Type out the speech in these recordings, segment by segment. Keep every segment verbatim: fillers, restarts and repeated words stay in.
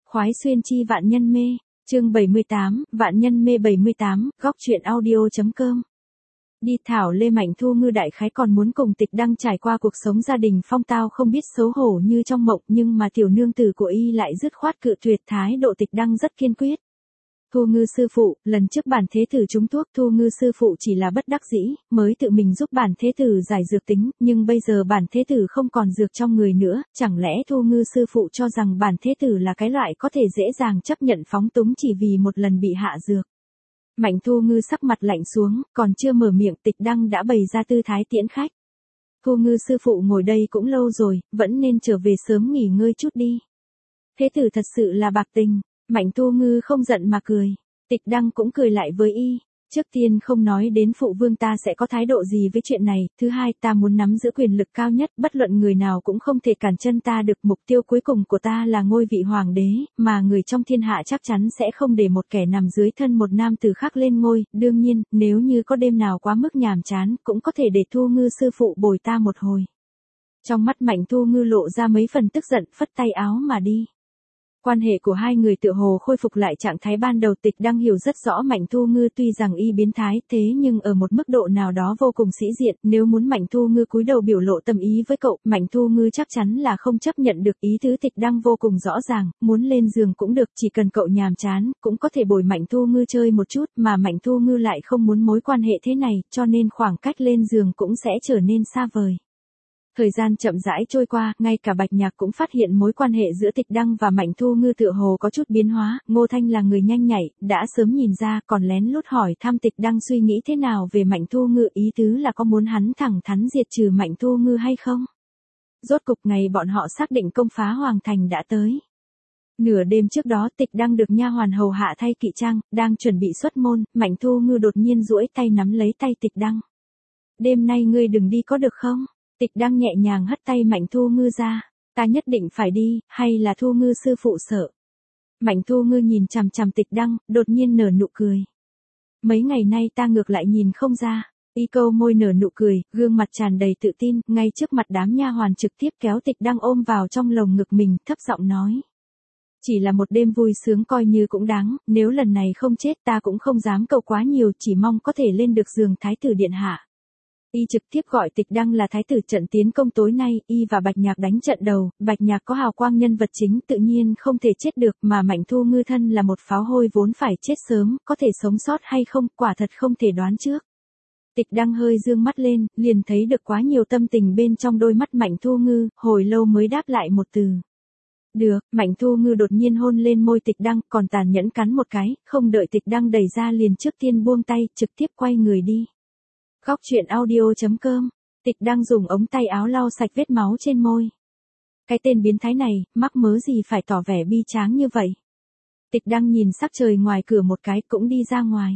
Khoái xuyên chi vạn nhân mê, chương bảy mươi tám, vạn nhân mê bảy mươi tám, góc truyện audio.com. Đi thảo Lê Mạnh Thu Ngư đại khái còn muốn cùng Tịch Đăng trải qua cuộc sống gia đình phong tao không biết xấu hổ như trong mộng, nhưng mà tiểu nương tử của y lại dứt khoát cự tuyệt, thái độ Tịch Đăng rất kiên quyết. Thu Ngư sư phụ, lần trước bản thế tử trúng thuốc, Thu Ngư sư phụ chỉ là bất đắc dĩ, mới tự mình giúp bản thế tử giải dược tính, nhưng bây giờ bản thế tử không còn dược trong người nữa, chẳng lẽ Thu Ngư sư phụ cho rằng bản thế tử là cái loại có thể dễ dàng chấp nhận phóng túng chỉ vì một lần bị hạ dược. Mạnh Thu Ngư sắc mặt lạnh xuống, còn chưa mở miệng, Tịch Đăng đã bày ra tư thái tiễn khách. Thu Ngư sư phụ ngồi đây cũng lâu rồi, vẫn nên trở về sớm nghỉ ngơi chút đi. Thế tử thật sự là bạc tình. Mạnh Thu Ngư không giận mà cười. Tịch Đăng cũng cười lại với y. Trước tiên không nói đến phụ vương ta sẽ có thái độ gì với chuyện này, thứ hai ta muốn nắm giữ quyền lực cao nhất, bất luận người nào cũng không thể cản chân ta được, mục tiêu cuối cùng của ta là ngôi vị hoàng đế, mà người trong thiên hạ chắc chắn sẽ không để một kẻ nằm dưới thân một nam tử khác lên ngôi, đương nhiên, nếu như có đêm nào quá mức nhàm chán, cũng có thể để Thu Ngư sư phụ bồi ta một hồi. Trong mắt Mạnh Thu Ngư lộ ra mấy phần tức giận, phất tay áo mà đi. Quan hệ của hai người tựa hồ khôi phục lại trạng thái ban đầu. Tịch Đăng hiểu rất rõ Mạnh Thu Ngư tuy rằng y biến thái, thế nhưng ở một mức độ nào đó vô cùng sĩ diện, nếu muốn Mạnh Thu Ngư cúi đầu biểu lộ tâm ý với cậu, Mạnh Thu Ngư chắc chắn là không chấp nhận được. Ý tứ Tịch Đăng vô cùng rõ ràng, muốn lên giường cũng được, chỉ cần cậu nhàm chán, cũng có thể bồi Mạnh Thu Ngư chơi một chút, mà Mạnh Thu Ngư lại không muốn mối quan hệ thế này, cho nên khoảng cách lên giường cũng sẽ trở nên xa vời. Thời gian chậm rãi trôi qua, ngay cả Bạch Nhạc cũng phát hiện mối quan hệ giữa Tịch Đăng và Mạnh Thu Ngư tựa hồ có chút biến hóa. Ngô Thanh là người nhanh nhạy, đã sớm nhìn ra, còn lén lút hỏi thăm Tịch Đăng suy nghĩ thế nào về Mạnh Thu Ngư, ý tứ là có muốn hắn thẳng thắn diệt trừ Mạnh Thu Ngư hay không. Rốt cục ngày bọn họ xác định công phá Hoàng Thành đã tới. Nửa đêm trước đó, Tịch Đăng được nha hoàn hầu hạ thay kỵ trang, đang chuẩn bị xuất môn, Mạnh Thu Ngư đột nhiên duỗi tay nắm lấy tay Tịch Đăng. Đêm nay ngươi đừng đi có được không? Tịch Đăng nhẹ nhàng hất tay Mạnh Thu Ngư ra. Ta nhất định phải đi, hay là Thu Ngư sư phụ sợ? Mạnh Thu Ngư nhìn chằm chằm Tịch Đăng, đột nhiên nở nụ cười. Mấy ngày nay ta ngược lại nhìn không ra. Y câu môi nở nụ cười, gương mặt tràn đầy tự tin, ngay trước mặt đám nha hoàn trực tiếp kéo Tịch Đăng ôm vào trong lồng ngực mình, thấp giọng nói. Chỉ là một đêm vui sướng coi như cũng đáng, nếu lần này không chết ta cũng không dám cầu quá nhiều, chỉ mong có thể lên được giường thái tử điện hạ. Y trực tiếp gọi Tịch Đăng là thái tử. Trận tiến công tối nay, Y và Bạch Nhạc đánh trận đầu, Bạch Nhạc có hào quang nhân vật chính tự nhiên không thể chết được, mà Mạnh Thu Ngư thân là một pháo hôi vốn phải chết sớm, có thể sống sót hay không, quả thật không thể đoán trước. Tịch Đăng hơi dương mắt lên, liền thấy được quá nhiều tâm tình bên trong đôi mắt Mạnh Thu Ngư, hồi lâu mới đáp lại một từ. Được. Mạnh Thu Ngư đột nhiên hôn lên môi Tịch Đăng, còn tàn nhẫn cắn một cái, không đợi Tịch Đăng đẩy ra liền trước tiên buông tay, trực tiếp quay người đi. Góc truyện audio.com. Tịch Đăng dùng ống tay áo lau sạch vết máu trên môi. Cái tên biến thái này, mắc mớ gì phải tỏ vẻ bi tráng như vậy. Tịch Đăng nhìn sắc trời ngoài cửa một cái, cũng đi ra ngoài.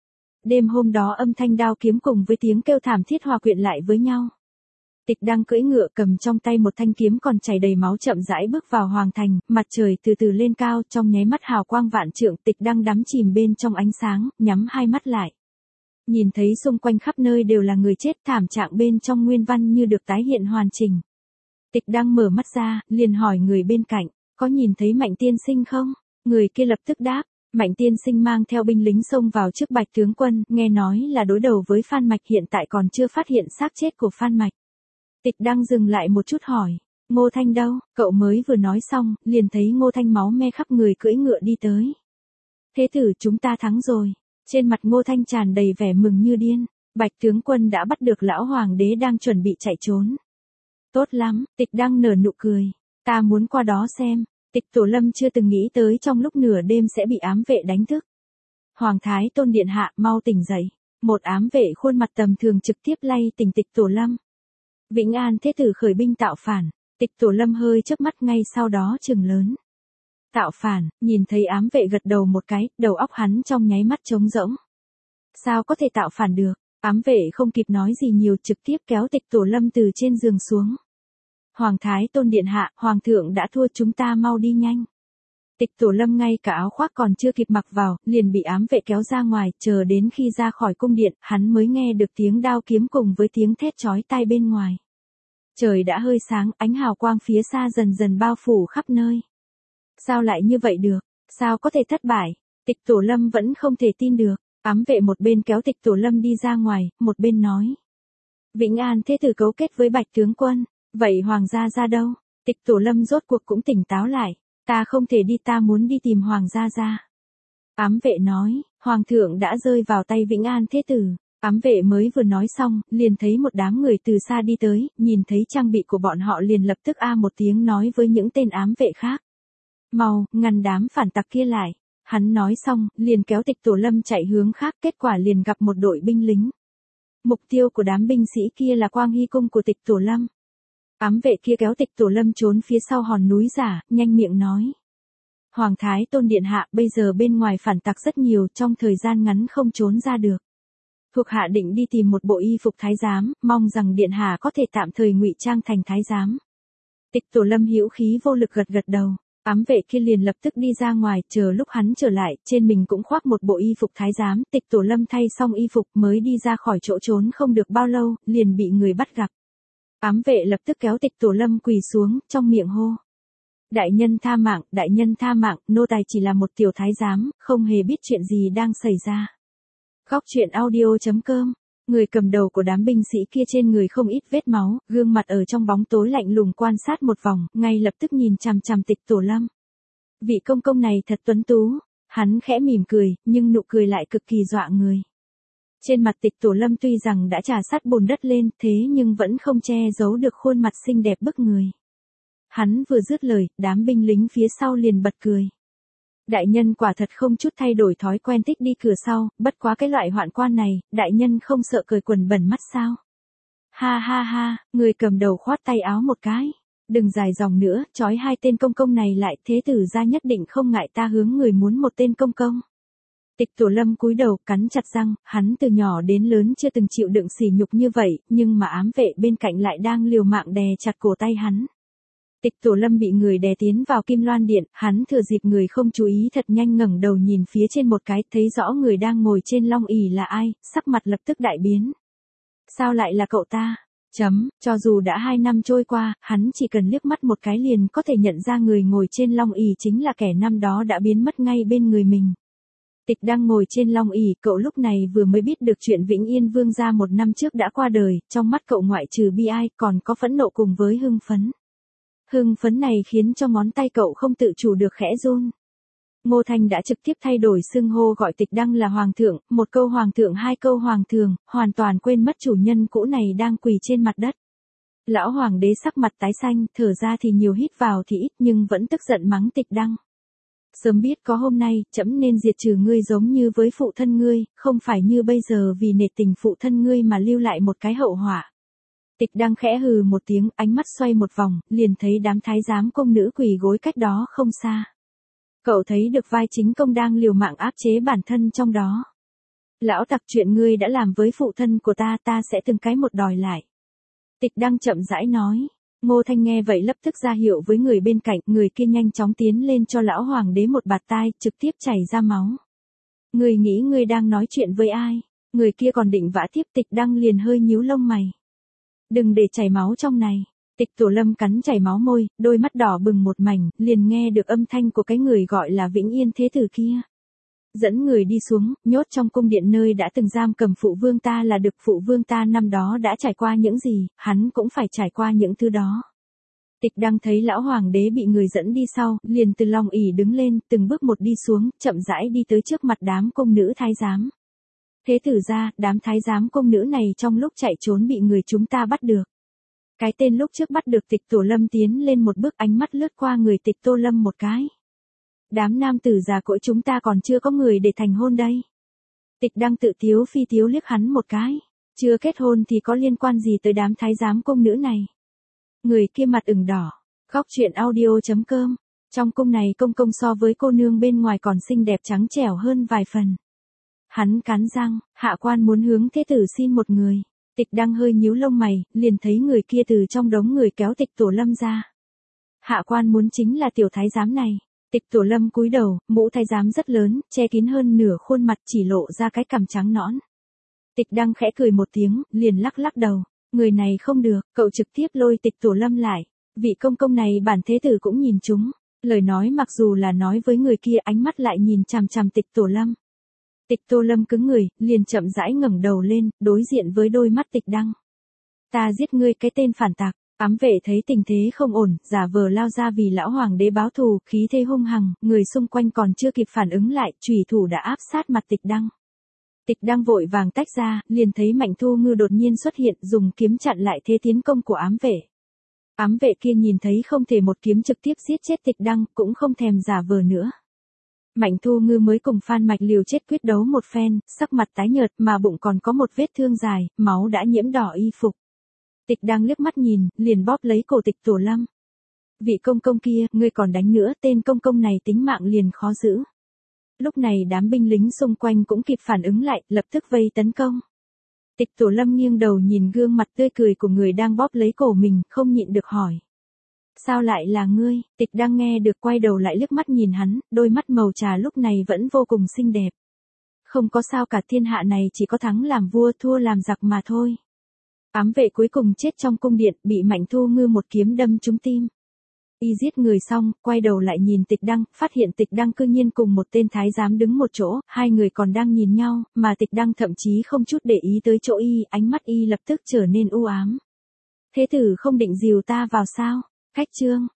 Đêm hôm đó âm thanh đao kiếm cùng với tiếng kêu thảm thiết hòa quyện lại với nhau. Tịch Đăng cưỡi ngựa cầm trong tay một thanh kiếm còn chảy đầy máu chậm rãi bước vào Hoàng Thành, mặt trời từ từ lên cao, trong nháy mắt hào quang vạn trượng. Tịch Đăng đắm chìm bên trong ánh sáng, nhắm hai mắt lại. Nhìn thấy xung quanh khắp nơi đều là người chết, thảm trạng bên trong nguyên văn như được tái hiện hoàn chỉnh. Tịch Đăng mở mắt ra, liền hỏi người bên cạnh, có nhìn thấy Mạnh tiên sinh không? Người kia lập tức đáp, Mạnh tiên sinh mang theo binh lính xông vào trước Bạch tướng quân, nghe nói là đối đầu với Phan Mạch, hiện tại còn chưa phát hiện xác chết của Phan Mạch. Tịch Đăng dừng lại một chút hỏi, Ngô Thanh đâu? Cậu mới vừa nói xong, liền thấy Ngô Thanh máu me khắp người cưỡi ngựa đi tới. Thế tử, chúng ta thắng rồi. Trên mặt Ngô Thanh tràn đầy vẻ mừng như điên. Bạch tướng quân đã bắt được lão hoàng đế đang chuẩn bị chạy trốn. Tốt lắm. Tịch Đăng nở nụ cười. Ta muốn qua đó xem. Tịch Tổ Lâm chưa từng nghĩ tới trong lúc nửa đêm sẽ bị ám vệ đánh thức. Hoàng thái tôn điện hạ, mau tỉnh dậy. Một ám vệ khuôn mặt tầm thường trực tiếp lay tỉnh Tịch Tổ Lâm. Vĩnh An thế tử khởi binh tạo phản. Tịch Tổ Lâm hơi chớp mắt, ngay sau đó trừng lớn. Tạo phản. Nhìn thấy ám vệ gật đầu một cái, đầu óc hắn trong nháy mắt trống rỗng. Sao có thể tạo phản được? Ám vệ không kịp nói gì nhiều, trực tiếp kéo Tịch Tổ Lâm từ trên giường xuống. Hoàng thái tôn điện hạ, hoàng thượng đã thua, chúng ta mau đi nhanh. Tịch Tổ Lâm ngay cả áo khoác còn chưa kịp mặc vào, liền bị ám vệ kéo ra ngoài, chờ đến khi ra khỏi cung điện, hắn mới nghe được tiếng đao kiếm cùng với tiếng thét chói tai bên ngoài. Trời đã hơi sáng, ánh hào quang phía xa dần dần bao phủ khắp nơi. Sao lại như vậy được? Sao có thể thất bại? Tịch Tổ Lâm vẫn không thể tin được. Ám vệ một bên kéo Tịch Tổ Lâm đi ra ngoài, một bên nói. Vĩnh An thế tử cấu kết với Bạch tướng quân, vậy hoàng gia ra đâu? Tịch Tổ Lâm rốt cuộc cũng tỉnh táo lại. Ta không thể đi, ta muốn đi tìm hoàng gia ra. Ám vệ nói, hoàng thượng đã rơi vào tay Vĩnh An thế tử. Ám vệ mới vừa nói xong, liền thấy một đám người từ xa đi tới, nhìn thấy trang bị của bọn họ liền lập tức a một tiếng nói với những tên ám vệ khác. Mau, ngăn đám phản tặc kia lại. Hắn nói xong, liền kéo Tịch Tổ Lâm chạy hướng khác, kết quả liền gặp một đội binh lính. Mục tiêu của đám binh sĩ kia là Quang Hy cung của Tịch Tổ Lâm. Ám vệ kia kéo Tịch Tổ Lâm trốn phía sau hòn núi giả, nhanh miệng nói. Hoàng Thái Tôn Điện Hạ, bây giờ bên ngoài phản tặc rất nhiều, trong thời gian ngắn không trốn ra được. Thuộc hạ định đi tìm một bộ y phục thái giám, mong rằng Điện Hạ có thể tạm thời ngụy trang thành thái giám. Tịch Tổ Lâm hữu khí vô lực gật gật đầu. Ám vệ kia liền lập tức đi ra ngoài, chờ lúc hắn trở lại, trên mình cũng khoác một bộ y phục thái giám. Tịch Tổ Lâm thay xong y phục mới đi ra khỏi chỗ trốn không được bao lâu, liền bị người bắt gặp. Ám vệ lập tức kéo Tịch Tổ Lâm quỳ xuống, trong miệng hô. Đại nhân tha mạng, đại nhân tha mạng, nô tài chỉ là một tiểu thái giám, không hề biết chuyện gì đang xảy ra. Góc truyện audio chấm com. Người cầm đầu của đám binh sĩ kia trên người không ít vết máu, gương mặt ở trong bóng tối lạnh lùng quan sát một vòng, ngay lập tức nhìn chằm chằm Tịch Tổ Lâm. Vị công công này thật tuấn tú. Hắn khẽ mỉm cười, nhưng nụ cười lại cực kỳ dọa người. Trên mặt Tịch Tổ Lâm tuy rằng đã trà sát bùn đất lên, thế nhưng vẫn không che giấu được khuôn mặt xinh đẹp bức người. Hắn vừa dứt lời, đám binh lính phía sau liền bật cười. Đại nhân quả thật không chút thay đổi thói quen thích đi cửa sau, bất quá cái loại hoạn quan này, đại nhân không sợ cởi quần bẩn mắt sao? Ha ha ha, người cầm đầu khoát tay áo một cái. Đừng dài dòng nữa, trói hai tên công công này lại, thế tử gia nhất định không ngại ta hướng người muốn một tên công công. Tịch Tổ Lâm cúi đầu, cắn chặt răng, hắn từ nhỏ đến lớn chưa từng chịu đựng sỉ nhục như vậy, nhưng mà ám vệ bên cạnh lại đang liều mạng đè chặt cổ tay hắn. Tịch Tổ Lâm bị người đè tiến vào Kim Loan Điện, hắn thừa dịp người không chú ý thật nhanh ngẩng đầu nhìn phía trên một cái, thấy rõ người đang ngồi trên long ỷ là ai, sắc mặt lập tức đại biến. Sao lại là cậu ta? Chấm, cho dù đã hai năm trôi qua, hắn chỉ cần liếc mắt một cái liền có thể nhận ra người ngồi trên long ỷ chính là kẻ năm đó đã biến mất ngay bên người mình. Tịch đang ngồi trên long ỷ, cậu lúc này vừa mới biết được chuyện Vĩnh Yên Vương gia một năm trước đã qua đời, trong mắt cậu ngoại trừ bi ai còn có phẫn nộ cùng với hưng phấn. Hưng phấn này khiến cho ngón tay cậu không tự chủ được khẽ run. Ngô Thanh đã trực tiếp thay đổi xưng hô gọi Tịch Đăng là hoàng thượng, một câu hoàng thượng hai câu hoàng thường, hoàn toàn quên mất chủ nhân cũ này đang quỳ trên mặt đất. Lão hoàng đế sắc mặt tái xanh, thở ra thì nhiều hít vào thì ít nhưng vẫn tức giận mắng Tịch Đăng. Sớm biết có hôm nay, trẫm nên diệt trừ ngươi giống như với phụ thân ngươi, không phải như bây giờ vì nể tình phụ thân ngươi mà lưu lại một cái hậu họa. Tịch Đăng khẽ hừ một tiếng, ánh mắt xoay một vòng, liền thấy đám thái giám công nữ quỳ gối cách đó không xa. Cậu thấy được vai chính công đang liều mạng áp chế bản thân trong đó. Lão tặc, chuyện ngươi đã làm với phụ thân của ta, ta sẽ từng cái một đòi lại. Tịch Đăng chậm rãi nói. Ngô Thanh nghe vậy lập tức ra hiệu với người bên cạnh, người kia nhanh chóng tiến lên cho lão hoàng đế một bạt tai, trực tiếp chảy ra máu. Ngươi nghĩ ngươi đang nói chuyện với ai? Người kia còn định vã tiếp. Tịch Đăng liền hơi nhíu lông mày. Đừng để chảy máu trong này. Tịch Tổ Lâm cắn chảy máu môi, đôi mắt đỏ bừng một mảnh, liền nghe được âm thanh của cái người gọi là Vĩnh Yên thế tử kia. Dẫn người đi xuống, nhốt trong cung điện nơi đã từng giam cầm phụ vương ta là được. Phụ vương ta năm đó đã trải qua những gì, hắn cũng phải trải qua những thứ đó. Tịch Đăng thấy lão hoàng đế bị người dẫn đi sau, liền từ long ỷ đứng lên, từng bước một đi xuống, chậm rãi đi tới trước mặt đám công nữ thái giám. Thế tử gia, đám thái giám công nữ này trong lúc chạy trốn bị người chúng ta bắt được. Cái tên lúc trước bắt được Tịch Tổ Lâm tiến lên một bước, ánh mắt lướt qua người Tịch Tô Lâm một cái. Đám nam tử già cỗi chúng ta còn chưa có người để thành hôn đây. Tịch Đăng tự tiếu phi tiếu liếc hắn một cái. Chưa kết hôn thì có liên quan gì tới đám thái giám công nữ này. Người kia mặt ửng đỏ. Góc truyện audio chấm com. Trong cung này công công so với cô nương bên ngoài còn xinh đẹp trắng trẻo hơn vài phần. Hắn cắn răng, hạ quan muốn hướng thế tử xin một người. Tịch Đăng hơi nhíu lông mày, liền thấy người kia từ trong đống người kéo Tịch Tổ Lâm ra. Hạ quan muốn chính là tiểu thái giám này. Tịch Tổ Lâm cúi đầu, mũ thái giám rất lớn, che kín hơn nửa khuôn mặt, chỉ lộ ra cái cằm trắng nõn. Tịch Đăng khẽ cười một tiếng, liền lắc lắc đầu. Người này không được, cậu trực tiếp lôi Tịch Tổ Lâm lại. Vị công công này bản thế tử cũng nhìn chúng. Lời nói mặc dù là nói với người kia, ánh mắt lại nhìn chằm chằm Tịch Tổ Lâm. Tịch Tô Lâm cứng người, liền chậm rãi ngẩng đầu lên, đối diện với đôi mắt Tịch Đăng. Ta giết ngươi cái tên phản tặc. Ám vệ thấy tình thế không ổn, giả vờ lao ra vì lão hoàng đế báo thù, khí thế hung hăng, người xung quanh còn chưa kịp phản ứng lại, chùy thủ đã áp sát mặt Tịch Đăng. Tịch Đăng vội vàng tách ra, liền thấy Mạnh Thu Ngư đột nhiên xuất hiện, dùng kiếm chặn lại thế tiến công của ám vệ. Ám vệ kia nhìn thấy không thể một kiếm trực tiếp giết chết Tịch Đăng, cũng không thèm giả vờ nữa. Mạnh Thu Ngư mới cùng Phan Mạch liều chết quyết đấu một phen, sắc mặt tái nhợt mà bụng còn có một vết thương dài, máu đã nhiễm đỏ y phục. Tịch Đăng liếc mắt nhìn, liền bóp lấy cổ Tịch Tổ Lâm. Vị công công kia, ngươi còn đánh nữa, tên công công này tính mạng liền khó giữ. Lúc này đám binh lính xung quanh cũng kịp phản ứng lại, lập tức vây tấn công. Tịch Tổ Lâm nghiêng đầu nhìn gương mặt tươi cười của người đang bóp lấy cổ mình, không nhịn được hỏi. Sao lại là ngươi? Tịch Đăng nghe được quay đầu lại liếc mắt nhìn hắn, đôi mắt màu trà lúc này vẫn vô cùng xinh đẹp. Không có sao cả, thiên hạ này chỉ có thắng làm vua thua làm giặc mà thôi. Ám vệ cuối cùng chết trong cung điện, bị Mạnh Thu Ngư một kiếm đâm trúng tim. Y giết người xong, quay đầu lại nhìn Tịch Đăng, phát hiện Tịch Đăng cư nhiên cùng một tên thái giám đứng một chỗ, hai người còn đang nhìn nhau, mà Tịch Đăng thậm chí không chút để ý tới chỗ Y, ánh mắt Y lập tức trở nên u ám. Thế tử không định dìu ta vào sao? Khách chương.